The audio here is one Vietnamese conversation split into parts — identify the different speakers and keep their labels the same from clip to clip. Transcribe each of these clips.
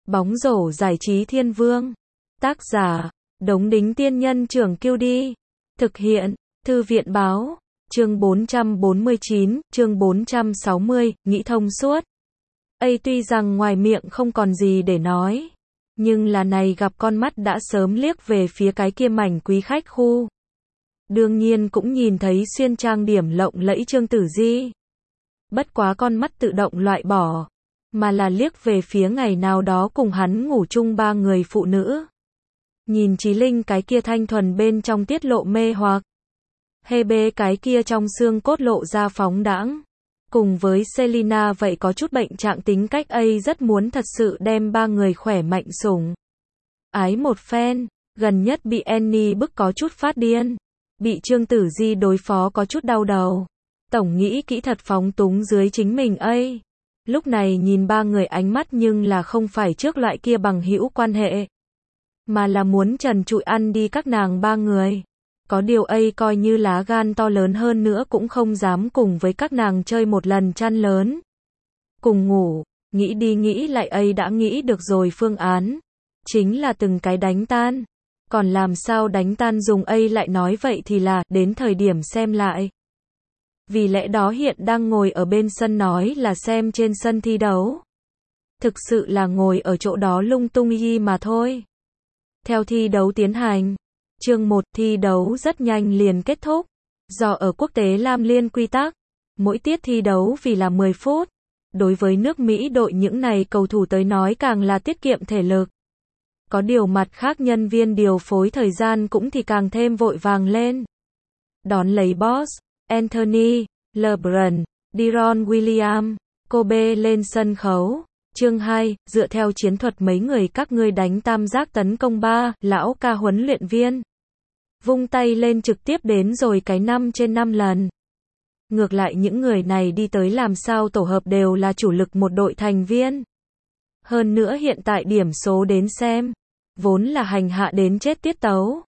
Speaker 1: Bóng rổ giải trí thiên vương. Tác giả, Đống Đính Tiên Nhân Trưởng Kiêu Đi. Thực hiện, Thư viện Báo. Chương 449, chương 460, nghĩ thông suốt. Tuy rằng ngoài miệng không còn gì để nói, nhưng là này gặp con mắt đã sớm liếc về phía cái kia mảnh quý khách khu. Đương nhiên cũng nhìn thấy xuyên trang điểm lộng lẫy Trương Tử Di. Bất quá con mắt tự động loại bỏ, mà là liếc về phía ngày nào đó cùng hắn ngủ chung ba người phụ nữ. Nhìn Chí Linh cái kia thanh thuần bên trong tiết lộ mê hoặc. Hê bê cái kia trong xương cốt lộ ra phóng đãng. Cùng với Selina vậy có chút bệnh trạng tính cách rất muốn thật sự đem ba người khỏe mạnh sủng ái một phen, gần nhất bị Annie bức có chút phát điên, bị Trương Tử Di đối phó có chút đau đầu. Tổng nghĩ kỹ thật phóng túng dưới chính mình lúc này nhìn ba người ánh mắt nhưng là không phải trước loại kia bằng hữu quan hệ, mà là muốn trần trụi ăn đi các nàng ba người. Có điều coi như lá gan to lớn hơn nữa cũng không dám cùng với các nàng chơi một lần chăn lớn. Cùng ngủ, nghĩ đi nghĩ lại đã nghĩ được rồi phương án. Chính là từng cái đánh tan. Còn làm sao đánh tan dùng lại nói vậy thì là, đến thời điểm xem lại. Vì lẽ đó hiện đang ngồi ở bên sân nói là xem trên sân thi đấu. Thực sự là ngồi ở chỗ đó lung tung mà thôi. Theo thi đấu tiến hành. Chương 1 thi đấu rất nhanh liền kết thúc. Do ở quốc tế Lam Liên quy tắc, mỗi tiết thi đấu vì là 10 phút. Đối với nước Mỹ đội những này cầu thủ tới nói càng là tiết kiệm thể lực. Có điều mặt khác nhân viên điều phối thời gian cũng thì càng thêm vội vàng lên. Đón lấy Boss, Anthony, LeBron, Deron Williams, Kobe lên sân khấu. Chương 2, dựa theo chiến thuật mấy người các ngươi đánh tam giác tấn công 3, lão ca huấn luyện viên. Vung tay lên trực tiếp đến rồi cái 5/5 lần. Ngược lại những người này đi tới làm sao tổ hợp đều là chủ lực một đội thành viên. Hơn nữa hiện tại điểm số đến xem, vốn là hành hạ đến chết tiết tấu.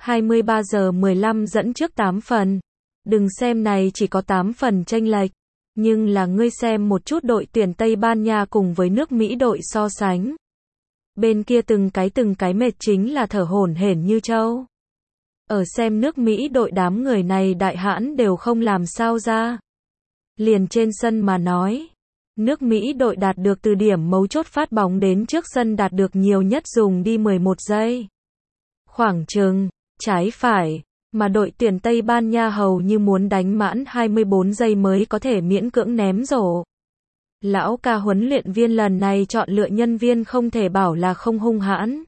Speaker 1: 23:15 dẫn trước 8 phần. Đừng xem này chỉ có 8 phần chênh lệch. Nhưng là ngươi xem một chút đội tuyển Tây Ban Nha cùng với nước Mỹ đội so sánh. Bên kia từng cái mệt chính là thở hổn hển như trâu. Ở xem nước Mỹ đội đám người này đại hãn đều không làm sao ra. Liền trên sân mà nói. Nước Mỹ đội đạt được từ điểm mấu chốt phát bóng đến trước sân đạt được nhiều nhất dùng đi 11 giây. Khoảng chừng, trái phải. Mà đội tuyển Tây Ban Nha hầu như muốn đánh mãn 24 giây mới có thể miễn cưỡng ném rổ. Lão ca huấn luyện viên lần này chọn lựa nhân viên không thể bảo là không hung hãn.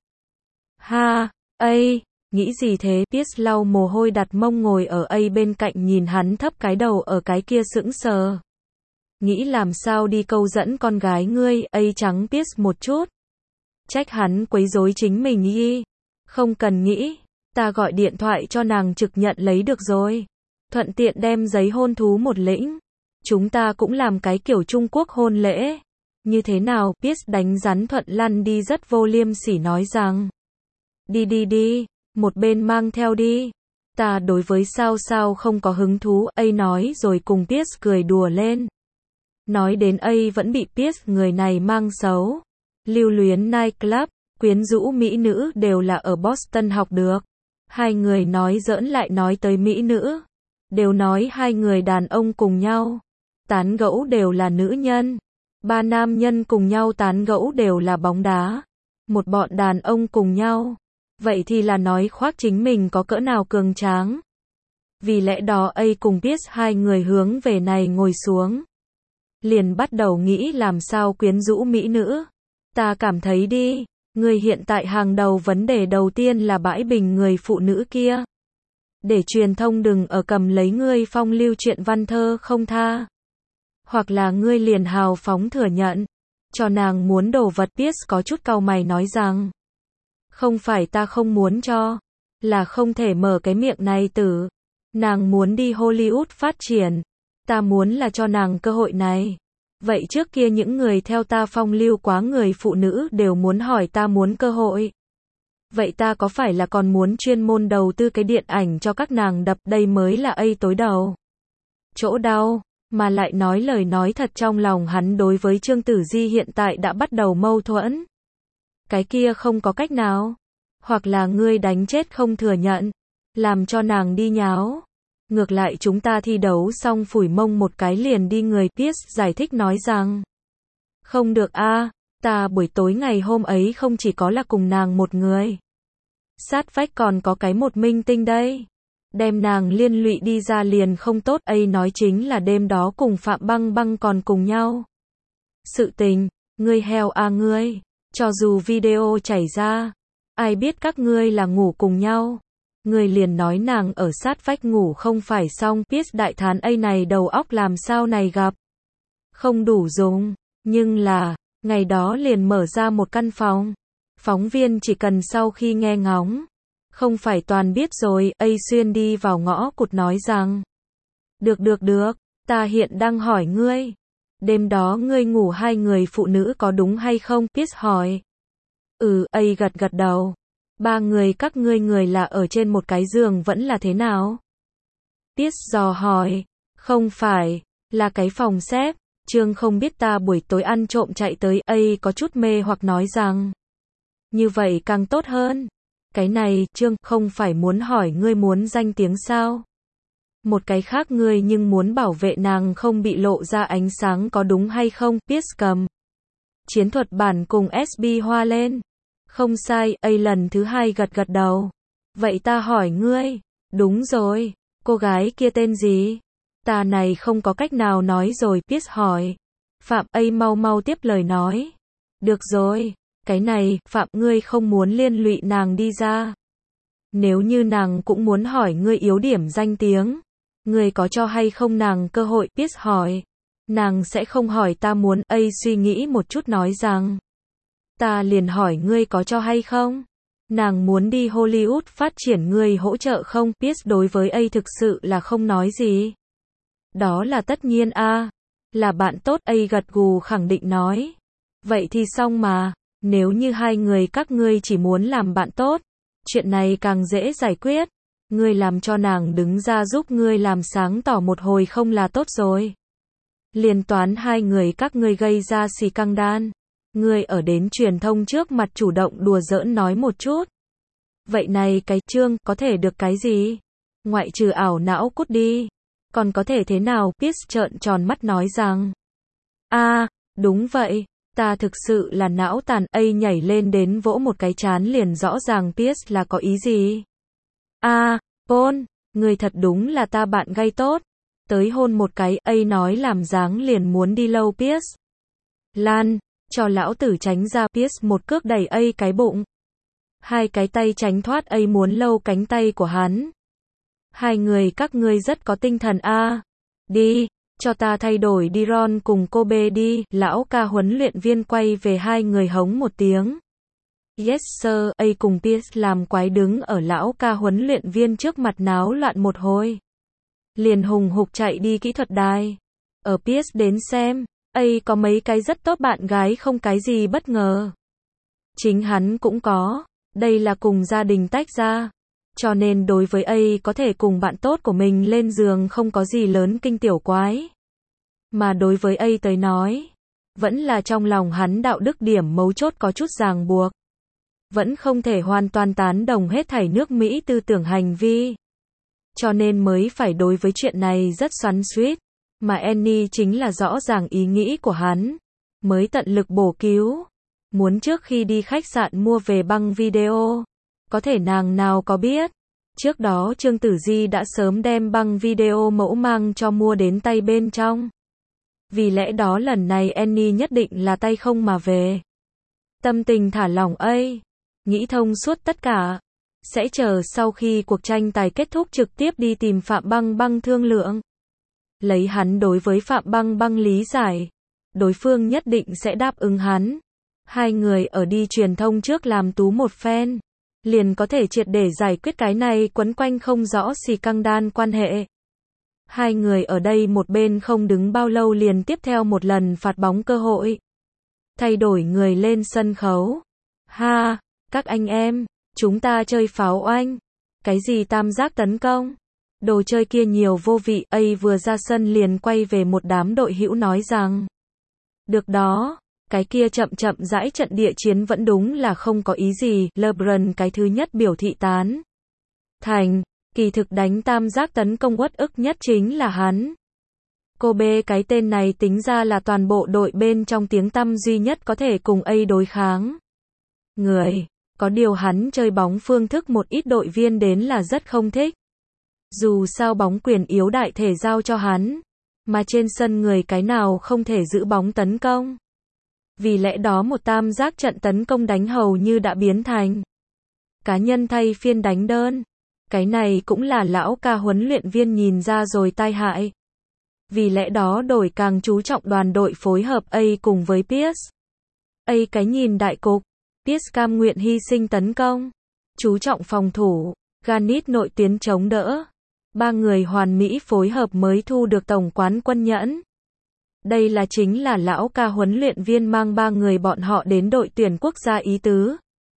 Speaker 1: Nghĩ gì thế? Pierce lau mồ hôi đặt mông ngồi ở bên cạnh nhìn hắn thấp cái đầu ở cái kia sững sờ. Nghĩ làm sao đi câu dẫn con gái ngươi, trắng Pierce một chút. Trách hắn quấy rối chính mình Không cần nghĩ. Ta gọi điện thoại cho nàng trực nhận lấy được rồi. Thuận tiện đem giấy hôn thú một lĩnh. Chúng ta cũng làm cái kiểu Trung Quốc hôn lễ. Như thế nào? Pierce đánh rắn thuận lăn đi rất vô liêm sỉ nói rằng. Đi. Một bên mang theo đi. Ta đối với sao không có hứng thú. Nói rồi cùng Pierce cười đùa lên. Nói đến vẫn bị Pierce người này mang xấu. Lưu luyến nightclub, quyến rũ mỹ nữ đều là ở Boston học được. Hai người nói giỡn lại nói tới mỹ nữ. Đều nói hai người đàn ông cùng nhau. Tán gẫu đều là nữ nhân. Ba nam nhân cùng nhau tán gẫu đều là bóng đá. Một bọn đàn ông cùng nhau. Vậy thì là nói khoác chính mình có cỡ nào cường tráng. Vì lẽ đó cùng Pierce hai người hướng về này ngồi xuống. Liền bắt đầu nghĩ làm sao quyến rũ mỹ nữ. Ta cảm thấy đi. Người hiện tại hàng đầu vấn đề đầu tiên là bãi bình người phụ nữ kia. Để truyền thông đừng ở cầm lấy ngươi phong lưu chuyện văn thơ không tha. Hoặc là ngươi liền hào phóng thừa nhận. Cho nàng muốn đồ vật. Pierce có chút cau mày nói rằng. Không phải ta không muốn cho. Là không thể mở cái miệng này tử. Nàng muốn đi Hollywood phát triển. Ta muốn là cho nàng cơ hội này. Vậy trước kia những người theo ta phong lưu quá người phụ nữ đều muốn hỏi ta muốn cơ hội. Vậy ta có phải là còn muốn chuyên môn đầu tư cái điện ảnh cho các nàng đập đây mới là tối đầu. Chỗ đau, mà lại nói lời nói thật trong lòng hắn đối với Trương Tử Di hiện tại đã bắt đầu mâu thuẫn. Cái kia không có cách nào. Hoặc là ngươi đánh chết không thừa nhận. Làm cho nàng đi nháo. Ngược lại chúng ta thi đấu xong phủi mông một cái liền đi người. Pierce giải thích nói rằng. Không được a, ta buổi tối ngày hôm ấy không chỉ có là cùng nàng một người. Sát vách còn có cái một minh tinh đây. Đem nàng liên lụy đi ra liền không tốt. Ấy nói chính là đêm đó cùng Phạm Băng Băng còn cùng nhau. Sự tình, ngươi heo a ngươi. Cho dù video chảy ra, ai biết các ngươi là ngủ cùng nhau. Ngươi liền nói nàng ở sát vách ngủ không phải xong. Pierce đại thán ấy này đầu óc làm sao này gặp. Không đủ dùng, nhưng là, ngày đó liền mở ra một căn phòng. Phóng viên chỉ cần sau khi nghe ngóng. Không phải toàn biết rồi, ấy xuyên đi vào ngõ cụt nói rằng. Được, ta hiện đang hỏi ngươi. Đêm đó ngươi ngủ hai người phụ nữ có đúng hay không? Pierce hỏi. Ấy gật đầu. Ba người các ngươi người là ở trên một cái giường vẫn là thế nào? Pierce dò hỏi. Không phải, là cái phòng xếp. Trương không biết ta buổi tối ăn trộm chạy tới. Ấy có chút mê hoặc nói rằng. Như vậy càng tốt hơn. Cái này, Trương, không phải muốn hỏi ngươi muốn danh tiếng sao? Một cái khác ngươi nhưng muốn bảo vệ nàng không bị lộ ra ánh sáng có đúng hay không? Pierce cầm chiến thuật bản cùng SB hoa lên. Không sai, ấy lần thứ hai gật đầu. Vậy ta hỏi ngươi. Đúng rồi, cô gái kia tên gì? Ta này không có cách nào nói rồi. Pierce hỏi. Phạm ấy mau tiếp lời nói. Được rồi. Cái này, Phạm ngươi không muốn liên lụy nàng đi ra. Nếu như nàng cũng muốn hỏi ngươi yếu điểm danh tiếng. Ngươi có cho hay không nàng cơ hội? Pierce hỏi. Nàng sẽ không hỏi ta muốn. Ấy suy nghĩ một chút nói rằng. Ta liền hỏi ngươi có cho hay không? Nàng muốn đi Hollywood phát triển ngươi hỗ trợ không? Pierce đối với ấy thực sự là không nói gì. Đó là tất nhiên a. Là bạn tốt. Ấy gật gù khẳng định nói. Vậy thì xong mà. Nếu như hai người các ngươi chỉ muốn làm bạn tốt, chuyện này càng dễ giải quyết. Ngươi làm cho nàng đứng ra giúp ngươi làm sáng tỏ một hồi không là tốt rồi. Liên toán hai người các ngươi gây ra xì căng đan. Ngươi ở đến truyền thông trước mặt chủ động đùa giỡn nói một chút. Vậy này cái Trương, có thể được cái gì? Ngoại trừ ảo não cút đi. Còn có thể thế nào? Pierce trợn tròn mắt nói rằng. Đúng vậy. Ta thực sự là não tàn. Ấy nhảy lên đến vỗ một cái trán liền rõ ràng Pierce là có ý gì. Paul, người thật đúng là ta bạn gay tốt. Tới hôn một cái. Ấy nói làm dáng liền muốn đi lâu Pierce. Lan, cho lão tử tránh ra. Pierce một cước đẩy ấy cái bụng. Hai cái tay tránh thoát. Ấy muốn lâu cánh tay của hắn. Hai người các ngươi rất có tinh thần a. Đi. Cho ta thay đổi đi Ron cùng cô bê đi. Lão ca huấn luyện viên quay về hai người hống một tiếng. Yes sir. Ấy cùng Pierce làm quái đứng ở lão ca huấn luyện viên trước mặt náo loạn một hồi. Liền hùng hục chạy đi kỹ thuật đài. Ở Pierce đến xem. Ấy có mấy cái rất tốt bạn gái không cái gì bất ngờ. Chính hắn cũng có. Đây là cùng gia đình tách ra. Cho nên đối với ấy có thể cùng bạn tốt của mình lên giường không có gì lớn kinh tiểu quái. Mà đối với ấy tới nói, vẫn là trong lòng hắn đạo đức điểm mấu chốt có chút ràng buộc. Vẫn không thể hoàn toàn tán đồng hết thảy nước Mỹ tư tưởng hành vi. Cho nên mới phải đối với chuyện này rất xoắn xuýt. Mà Annie chính là rõ ràng ý nghĩ của hắn. Mới tận lực bổ cứu. Muốn trước khi đi khách sạn mua về băng video. Có thể nàng nào có biết. Trước đó Trương Tử Di đã sớm đem băng video mẫu mang cho mua đến tay bên trong. Vì lẽ đó lần này Annie nhất định là tay không mà về. Tâm tình thả lỏng ấy. Nghĩ thông suốt tất cả. Sẽ chờ sau khi cuộc tranh tài kết thúc trực tiếp đi tìm Phạm Băng Băng thương lượng. Lấy hắn đối với Phạm Băng Băng lý giải. Đối phương nhất định sẽ đáp ứng hắn. Hai người ở đi truyền thông trước làm tú một phen. Liền có thể triệt để giải quyết cái này quấn quanh không rõ xì căng đan quan hệ. Hai người ở đây một bên không đứng bao lâu liền tiếp theo một lần phạt bóng cơ hội. Thay đổi người lên sân khấu. Các anh em, chúng ta chơi pháo oanh. Cái gì tam giác tấn công? Đồ chơi kia nhiều vô vị. Ấy vừa ra sân liền quay về một đám đội hữu nói rằng. Được đó, Cái kia chậm chậm rãi trận địa chiến vẫn đúng là không có ý gì, LeBron cái thứ nhất biểu thị tán thành, kỳ thực đánh tam giác tấn công uất ức nhất chính là hắn. Kobe cái tên này tính ra là toàn bộ đội bên trong tiếng tăm duy nhất có thể cùng A đối kháng. Người, có điều hắn chơi bóng phương thức một ít đội viên đến là rất không thích. Dù sao bóng quyền yếu đại thể giao cho hắn, mà trên sân người cái nào không thể giữ bóng tấn công. Vì lẽ đó một tam giác trận tấn công đánh hầu như đã biến thành cá nhân thay phiên đánh đơn. Cái này cũng là lão ca huấn luyện viên nhìn ra rồi tai hại. Vì lẽ đó đổi càng chú trọng đoàn đội phối hợp A cùng với Pierce. A cái nhìn đại cục, Pierce cam nguyện hy sinh tấn công, chú trọng phòng thủ, Garnett nội tuyến chống đỡ. Ba người hoàn mỹ phối hợp mới thu được tổng quán quân nhẫn. Đây là chính là lão ca huấn luyện viên mang ba người bọn họ đến đội tuyển quốc gia ý tứ.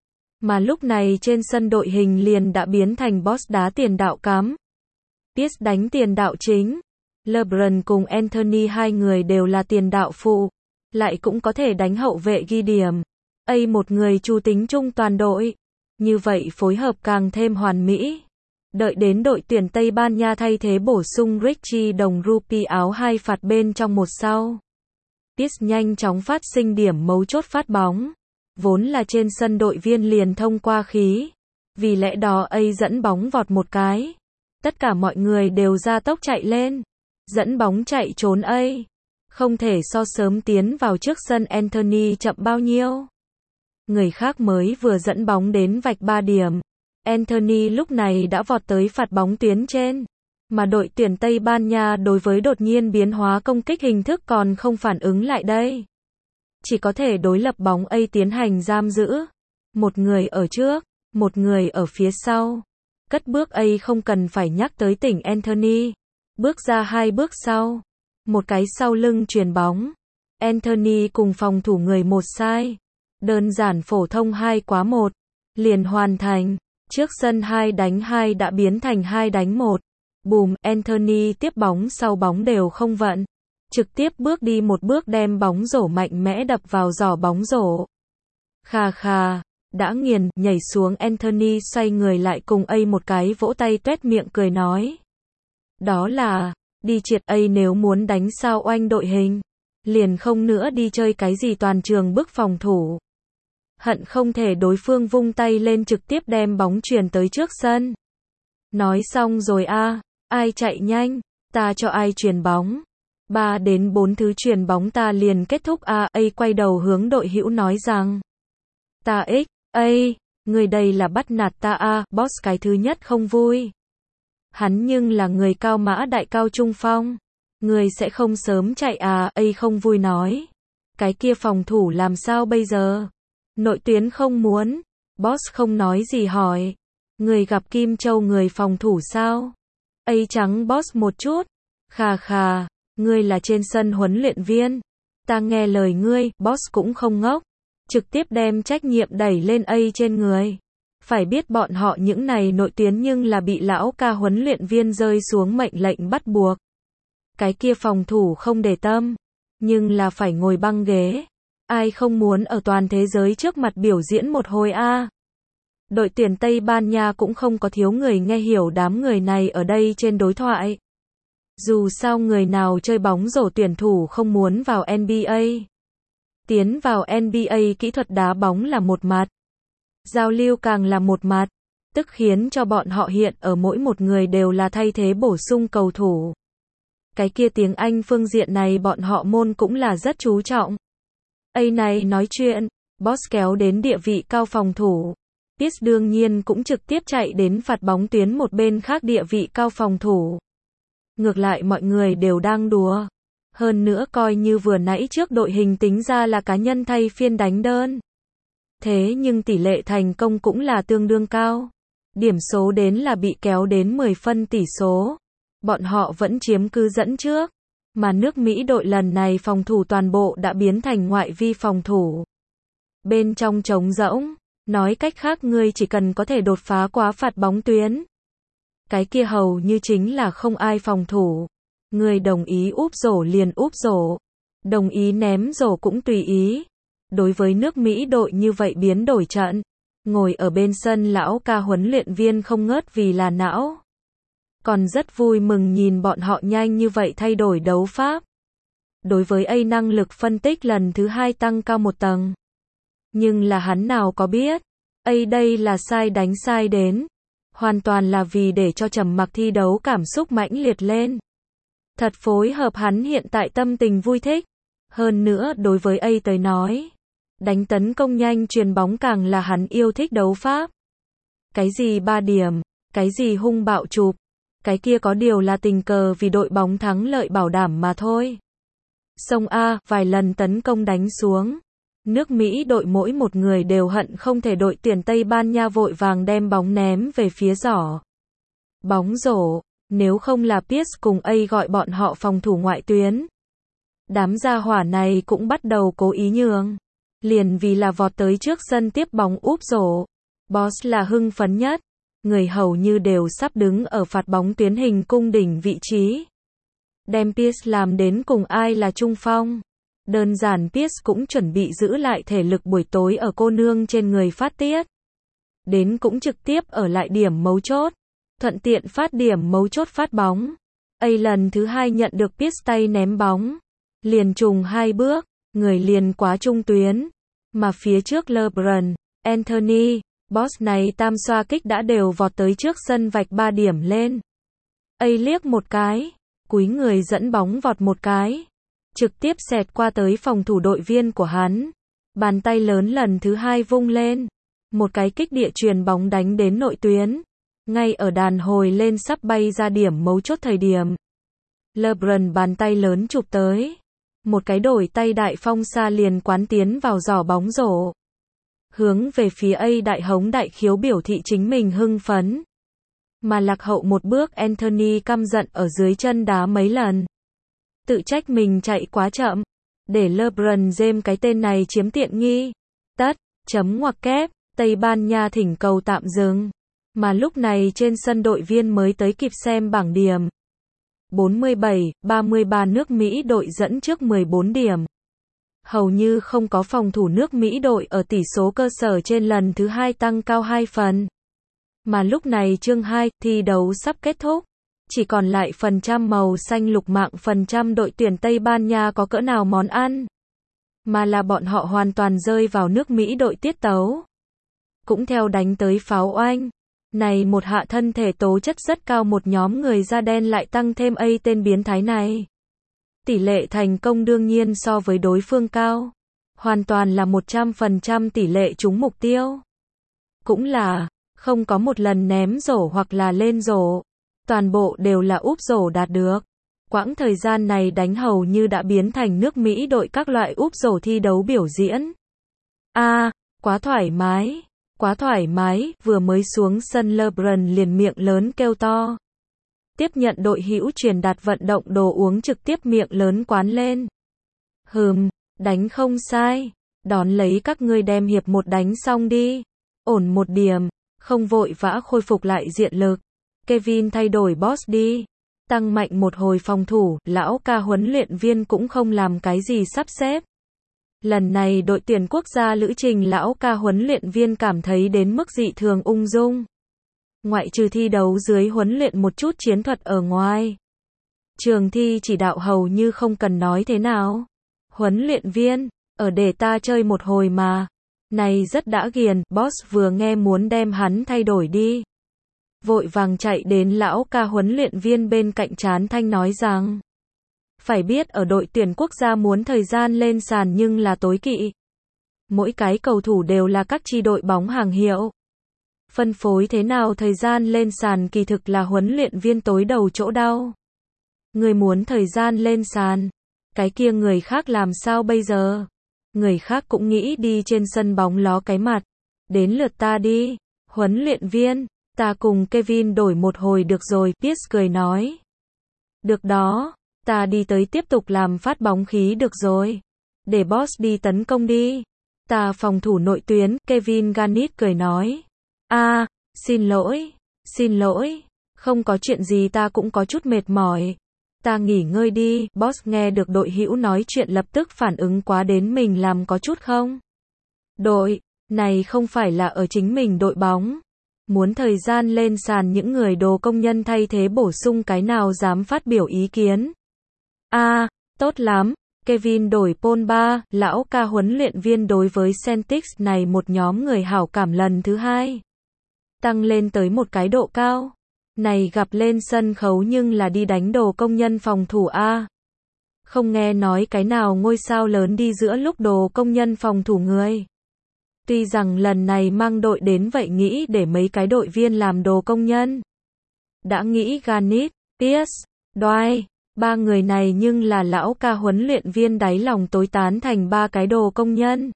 Speaker 1: Mà lúc này trên sân đội hình liền đã biến thành Boss đá tiền đạo cắm. Pierce đánh tiền đạo chính. LeBron cùng Anthony hai người đều là tiền đạo phụ. Lại cũng có thể đánh hậu vệ ghi điểm. A một người chủ tính chung toàn đội. Như vậy phối hợp càng thêm hoàn mỹ. Đợi đến đội tuyển Tây Ban Nha thay thế bổ sung Richie đồng Rupi áo 2 phạt bên trong một sau. Pierce nhanh chóng phát sinh điểm mấu chốt phát bóng. Vốn là trên sân đội viên liền thông qua khí. Vì lẽ đó A dẫn bóng vọt một cái. Tất cả mọi người đều ra tốc chạy lên. Dẫn bóng chạy trốn A. Không thể so sớm tiến vào trước sân Anthony chậm bao nhiêu. Người khác mới vừa dẫn bóng đến vạch 3 điểm. Anthony lúc này đã vọt tới phạt bóng tuyến trên. Mà đội tuyển Tây Ban Nha đối với đột nhiên biến hóa công kích hình thức còn không phản ứng lại đây. Chỉ có thể đối lập bóng A tiến hành giam giữ. Một người ở trước, một người ở phía sau. Cất bước A không cần phải nhắc tới tỉnh Anthony. Bước ra 2 bước sau. Một cái sau lưng chuyền bóng. Anthony cùng phòng thủ người một sai. Đơn giản phổ thông 2-1. Liền hoàn thành. Trước sân 2 đánh 2 đã biến thành 2 đánh 1. Bùm, Anthony tiếp bóng sau bóng đều không vận. Trực tiếp bước đi một bước đem bóng rổ mạnh mẽ đập vào giỏ bóng rổ. Khà khà, đã nghiền, nhảy xuống Anthony xoay người lại cùng A một cái vỗ tay tuét miệng cười nói. Đó là, đi triệt A nếu muốn đánh sao oanh đội hình. Liền không nữa đi chơi cái gì toàn trường bức phòng thủ. Hận không thể đối phương vung tay lên trực tiếp đem bóng chuyền tới trước sân. Nói xong rồi ai chạy nhanh, ta cho ai chuyền bóng. 3 đến 4 thứ chuyền bóng ta liền kết thúc A quay đầu hướng đội hữu nói rằng. Ta người đây là bắt nạt ta Boss cái thứ nhất không vui. Hắn nhưng là người cao mã đại cao trung phong. Người sẽ không sớm chạy A không vui nói. Cái kia phòng thủ làm sao bây giờ? Nội tuyến không muốn. Boss không nói gì hỏi. Người gặp Kim Châu người phòng thủ sao? A trắng Boss một chút. Khà khà, ngươi là trên sân huấn luyện viên. Ta nghe lời ngươi, Boss cũng không ngốc. Trực tiếp đem trách nhiệm đẩy lên A trên người. Phải biết bọn họ những này nội tuyến nhưng là bị lão ca huấn luyện viên rơi xuống mệnh lệnh bắt buộc. Cái kia phòng thủ không để tâm. Nhưng là phải ngồi băng ghế. Ai không muốn ở toàn thế giới trước mặt biểu diễn một hồi Đội tuyển Tây Ban Nha cũng không có thiếu người nghe hiểu đám người này ở đây trên đối thoại. Dù sao người nào chơi bóng rổ tuyển thủ không muốn vào NBA. Tiến vào NBA kỹ thuật đá bóng là một mặt. Giao lưu càng là một mặt. Tức khiến cho bọn họ hiện ở mỗi một người đều là thay thế bổ sung cầu thủ. Cái kia tiếng Anh phương diện này bọn họ môn cũng là rất chú trọng. A này nói chuyện, Boss kéo đến địa vị cao phòng thủ. Pierce đương nhiên cũng trực tiếp chạy đến phạt bóng tuyến một bên khác địa vị cao phòng thủ. Ngược lại mọi người đều đang đùa. Hơn nữa coi như vừa nãy trước đội hình tính ra là cá nhân thay phiên đánh đơn. Thế nhưng tỷ lệ thành công cũng là tương đương cao. Điểm số đến là bị kéo đến 10 phân tỷ số. Bọn họ vẫn chiếm cứ dẫn trước. Mà nước Mỹ đội lần này phòng thủ toàn bộ đã biến thành ngoại vi phòng thủ. Bên trong trống rỗng. Nói cách khác ngươi chỉ cần có thể đột phá quá phạt bóng tuyến. Cái kia hầu như chính là không ai phòng thủ. Người đồng ý úp rổ liền úp rổ. Đồng ý ném rổ cũng tùy ý. đối với nước Mỹ đội như vậy biến đổi trận. Ngồi ở bên sân lão ca huấn luyện viên không ngớt vì là não. Còn rất vui mừng nhìn bọn họ nhanh như vậy thay đổi đấu pháp. Đối với A năng lực phân tích lần thứ 2 tăng cao một tầng. Nhưng là hắn nào có biết, A đây là sai đánh sai đến. Hoàn toàn là vì để cho Trầm Mặc thi đấu cảm xúc mãnh liệt lên. Thật phối hợp hắn hiện tại tâm tình vui thích. Hơn nữa đối với A tới nói, đánh tấn công nhanh chuyền bóng càng là hắn yêu thích đấu pháp. Cái gì 3 điểm, cái gì hung bạo chụp, cái kia có điều là tình cờ vì đội bóng thắng lợi bảo đảm mà thôi. Sông A, vài lần tấn công đánh xuống. Nước Mỹ đội mỗi một người đều hận không thể đội tuyển Tây Ban Nha vội vàng đem bóng ném về phía giỏ. Bóng rổ, nếu không là Pierce cùng A gọi bọn họ phòng thủ ngoại tuyến. Đám gia hỏa này cũng bắt đầu cố ý nhường. Liền vì là vọt tới trước sân tiếp bóng úp rổ. Boss là hưng phấn nhất. Người hầu như đều sắp đứng ở phạt bóng tuyến hình cung đỉnh vị trí. Đem Pierce làm đến cùng ai là trung phong. Đơn giản Pierce cũng chuẩn bị giữ lại thể lực buổi tối ở cô nương trên người phát tiết. Đến cũng trực tiếp ở lại điểm mấu chốt. Thuận tiện phát điểm mấu chốt phát bóng. A lần thứ 2 nhận được Pierce tay ném bóng. Liền trùng 2 bước, người liền quá trung tuyến. Mà phía trước LeBron, Anthony, Boss này tam xoa kích đã đều vọt tới trước sân vạch 3 điểm lên. A liếc một cái, cúi người dẫn bóng vọt một cái. Trực tiếp xẹt qua tới phòng thủ đội viên của hắn. Bàn tay lớn lần thứ 2 vung lên. Một cái kích địa chuyền bóng đánh đến nội tuyến. Ngay ở đàn hồi lên sắp bay ra điểm mấu chốt thời điểm. LeBron bàn tay lớn chụp tới. Một cái đổi tay đại phong xa liền quán tiến vào giỏ bóng rổ. Hướng về phía A đại hống đại khiếu biểu thị chính mình hưng phấn. Mà lạc hậu một bước Anthony căm giận ở dưới chân đá mấy lần. Tự trách mình chạy quá chậm. Để LeBron James cái tên này chiếm tiện nghi. Tất, chấm ngoặc kép, Tây Ban Nha thỉnh cầu tạm dừng. Mà lúc này trên sân đội viên mới tới kịp xem bảng điểm. 47-33 nước Mỹ đội dẫn trước 14 điểm. Hầu như không có phòng thủ nước Mỹ đội ở tỷ số cơ sở trên lần thứ 2 tăng cao 2 phần. Mà lúc này chương 2, thi đấu sắp kết thúc. Chỉ còn lại phần trăm màu xanh lục mạng phần trăm đội tuyển Tây Ban Nha có cỡ nào món ăn. Mà là bọn họ hoàn toàn rơi vào nước Mỹ đội tiết tấu. Cũng theo đánh tới pháo oanh. Này một hạ thân thể tố chất rất cao một nhóm người da đen lại tăng thêm A tên biến thái này. Tỷ lệ thành công đương nhiên so với đối phương cao. Hoàn toàn là 100% tỷ lệ trúng mục tiêu. Cũng là, không có một lần ném rổ hoặc là lên rổ. Toàn bộ đều là úp rổ đạt được. Quãng thời gian này đánh hầu như đã biến thành nước Mỹ đội các loại úp rổ thi đấu biểu diễn. Quá thoải mái. Quá thoải mái, vừa mới xuống sân LeBron liền miệng lớn kêu to. Tiếp nhận đội hữu truyền đạt vận động đồ uống trực tiếp miệng lớn quán lên. Đánh không sai. Đón lấy các ngươi đem hiệp 1 đánh xong đi. Ổn một điểm, không vội vã khôi phục lại diện lực. Kevin thay đổi boss đi. Tăng mạnh một hồi phòng thủ, lão ca huấn luyện viên cũng không làm cái gì sắp xếp. Lần này đội tuyển quốc gia lữ trình lão ca huấn luyện viên cảm thấy đến mức dị thường ung dung. Ngoại trừ thi đấu dưới huấn luyện một chút chiến thuật ở ngoài. Trường thi chỉ đạo hầu như không cần nói thế nào. Huấn luyện viên, ở để ta chơi một hồi mà. Này rất đã ghiền, boss vừa nghe muốn đem hắn thay đổi đi. Vội vàng chạy đến lão ca huấn luyện viên bên cạnh trán thanh nói rằng. Phải biết ở đội tuyển quốc gia muốn thời gian lên sàn nhưng là tối kỵ. Mỗi cái cầu thủ đều là các chi đội bóng hàng hiệu. Phân phối thế nào thời gian lên sàn kỳ thực là huấn luyện viên tối đầu chỗ đau. Người muốn thời gian lên sàn. Cái kia người khác làm sao bây giờ? Người khác cũng nghĩ đi trên sân bóng ló cái mặt. Đến lượt ta đi. Huấn luyện viên, ta cùng Kevin đổi một hồi được rồi, Pierce cười nói. Được đó. Ta đi tới tiếp tục làm phát bóng khí được rồi. Để boss đi tấn công đi. Ta phòng thủ nội tuyến, Kevin Garnett cười nói. Xin lỗi. Không có chuyện gì ta cũng có chút mệt mỏi. Ta nghỉ ngơi đi, boss nghe được đội hữu nói chuyện lập tức phản ứng quá đến mình làm có chút không? Đội, này không phải là ở chính mình đội bóng. Muốn thời gian lên sàn những người đồ công nhân thay thế bổ sung cái nào dám phát biểu ý kiến. Tốt lắm. Kevin đổi Pogba, lão ca huấn luyện viên đối với Celtics này một nhóm người hảo cảm lần thứ hai. Tăng lên tới một cái độ cao. Này gặp lên sân khấu nhưng là đi đánh đồ công nhân phòng thủ A. Không nghe nói cái nào ngôi sao lớn đi giữa lúc đồ công nhân phòng thủ người. Tuy rằng lần này mang đội đến vậy nghĩ để mấy cái đội viên làm đồ công nhân. Đã nghĩ Garnett, Pierce, Dwight, ba người này nhưng là lão ca huấn luyện viên đáy lòng tối tán thành ba cái đồ công nhân.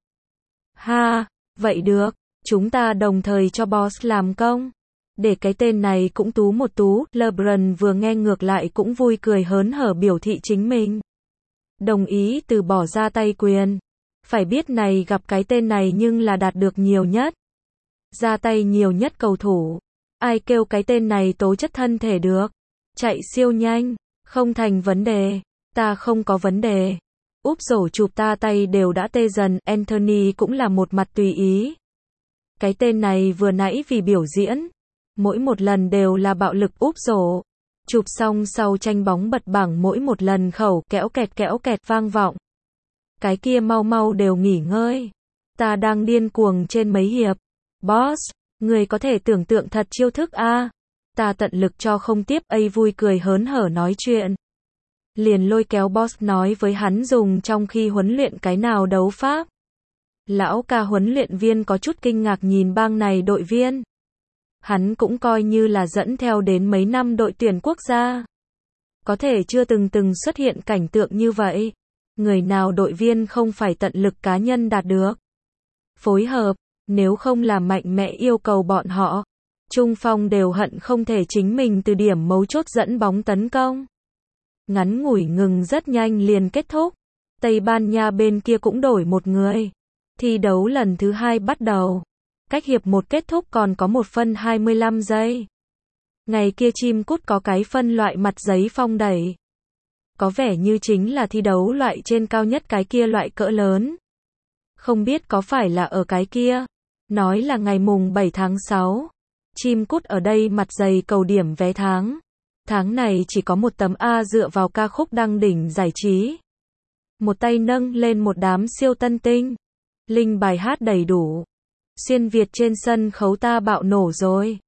Speaker 1: Vậy được, chúng ta đồng thời cho boss làm công. Để cái tên này cũng tú một tú, LeBron vừa nghe ngược lại cũng vui cười hớn hở biểu thị chính mình. Đồng ý từ bỏ ra tay quyền. Phải biết này gặp cái tên này nhưng là đạt được nhiều nhất. Ra tay nhiều nhất cầu thủ. Ai kêu cái tên này tố chất thân thể được. Chạy siêu nhanh, không thành vấn đề. Ta không có vấn đề. Úp rổ chụp ta tay đều đã tê dần, Anthony cũng là một mặt tùy ý. Cái tên này vừa nãy vì biểu diễn. Mỗi một lần đều là bạo lực úp rổ. Chụp xong sau tranh bóng bật bảng mỗi một lần khẩu kéo kẹt vang vọng. Cái kia mau đều nghỉ ngơi. Ta đang điên cuồng trên mấy hiệp. Boss, người có thể tưởng tượng thật chiêu thức a. Ta tận lực cho không tiếp A vui cười hớn hở nói chuyện. Liền lôi kéo boss nói với hắn dùng trong khi huấn luyện cái nào đấu pháp. Lão ca huấn luyện viên có chút kinh ngạc nhìn bang này đội viên. Hắn cũng coi như là dẫn theo đến mấy năm đội tuyển quốc gia. Có thể chưa từng xuất hiện cảnh tượng như vậy. Người nào đội viên không phải tận lực cá nhân đạt được. Phối hợp, nếu không là mạnh mẽ yêu cầu bọn họ. Trung phong đều hận không thể chính mình từ điểm mấu chốt dẫn bóng tấn công. Ngắn ngủi ngừng rất nhanh liền kết thúc. Tây Ban Nha bên kia cũng đổi một người. Thi đấu lần thứ 2 bắt đầu. Cách hiệp 1 kết thúc còn có 1 phân 25 giây. Ngày kia chim cút có cái phân loại mặt giấy phong đẩy. Có vẻ như chính là thi đấu loại trên cao nhất cái kia loại cỡ lớn. Không biết có phải là ở cái kia. Nói là ngày mùng 7 tháng 6. Chim cút ở đây mặt dày cầu điểm vé tháng. Tháng này chỉ có một tấm A dựa vào ca khúc đăng đỉnh giải trí. Một tay nâng lên một đám siêu tân tinh. Linh bài hát đầy đủ. Xuyên Việt trên sân khấu ta bạo nổ rồi.